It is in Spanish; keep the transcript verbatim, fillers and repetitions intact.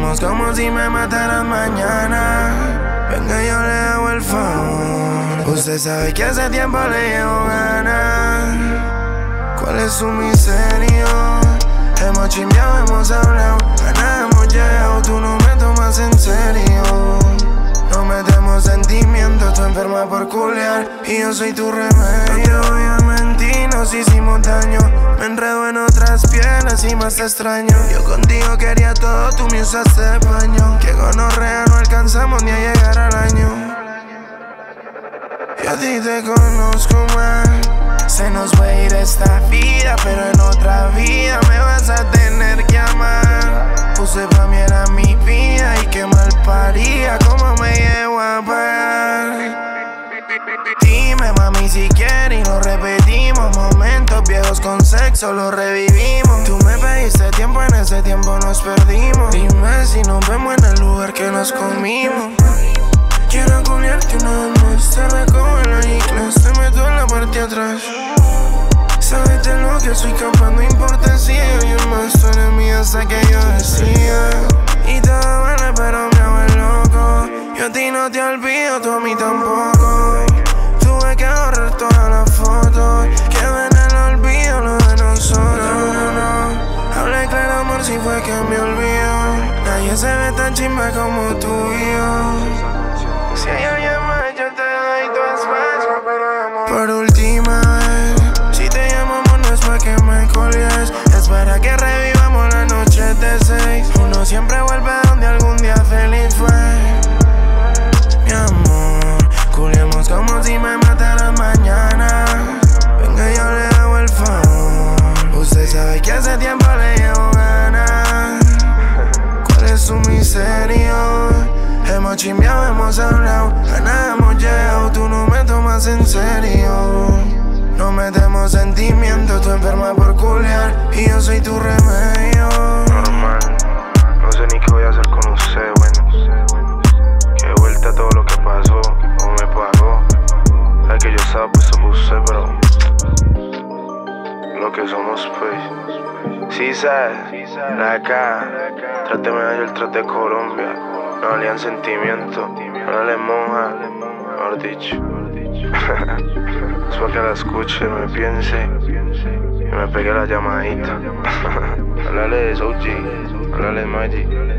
Juguemos como si me mataran mañana. Venga, yo le hago el favor. Usted sabe que hace tiempo le llevo ganas. ¿Cuál es su miserio? Hemos chimbeado, hemos hablado, a nada hemos llegado. Tú no me tomas en serio. No metemos sentimientos, tú enferma por culiar y yo soy tu remedio. No te voy a mentir, nos hicimos daño. Me enredo en otras pieles y más te extraño. Yo contigo quería todo, tú me usaste de paño. Que gonorrea no alcanzamos ni a llegar al año. Yo a ti te conozco más. Se nos va a ir esta vida, pero en otra vida me vas a tener que amar. Puse pa' mí era mi vida y qué mal paría, cómo me llevo a pagar. Dime mami si quieres y lo repetimos. Momentos viejos con sexo los revivimos. Tú me pediste tiempo, en ese tiempo nos perdimos. Dime si nos vemos en el lugar que nos comimos. Quiero culiarte una vez más, te recojo en la iglesia, te meto en la parte de atrás. Sabes de lo que soy capaz, no importa si yo más, tú eres mía hasta que yo decía. Y todo vale pero me hago el loco. Yo a ti no te olvido, tú a mí tampoco. Tuve que ahorrar todas las fotos, quedó en el olvido lo de nosotros. No, no, hablé claro amor si fue que me olvidó. Nadie se ve tan chimba como tú y yo. Si hay alguien más, yo te doy tu espacio, pero por última vez, si te llamamos no es para que me colgues, es para que revivamos la noche de seis. Uno siempre vuelve donde algún día feliz fue. Mi amor, culiemos como si me mataran mañana. Venga, yo le hago el favor. Usted sabe que hace tiempo le llevo ganas. ¿Cuál es su miserio? Hemos chimbeado, hemos hablado, a nada hemos llegado. Tú no me tomas en serio. No metemos sentimientos, tú enferma por culiar y yo soy tu remedio. Normal, no sé ni qué voy a hacer con usted, bueno. Que de vuelta todo lo que pasó, o me pagó. Sabe que yo estaba puesto por usted, pero lo que somos, pues. Sí, sabes, la de acá, tráteme de el trate de Colombia. No valían sentimiento, no le monja, mejor dicho. Es para que la escuche, me piense y me pegue la llamadita. Háblale de Soji, háblale de Maggi.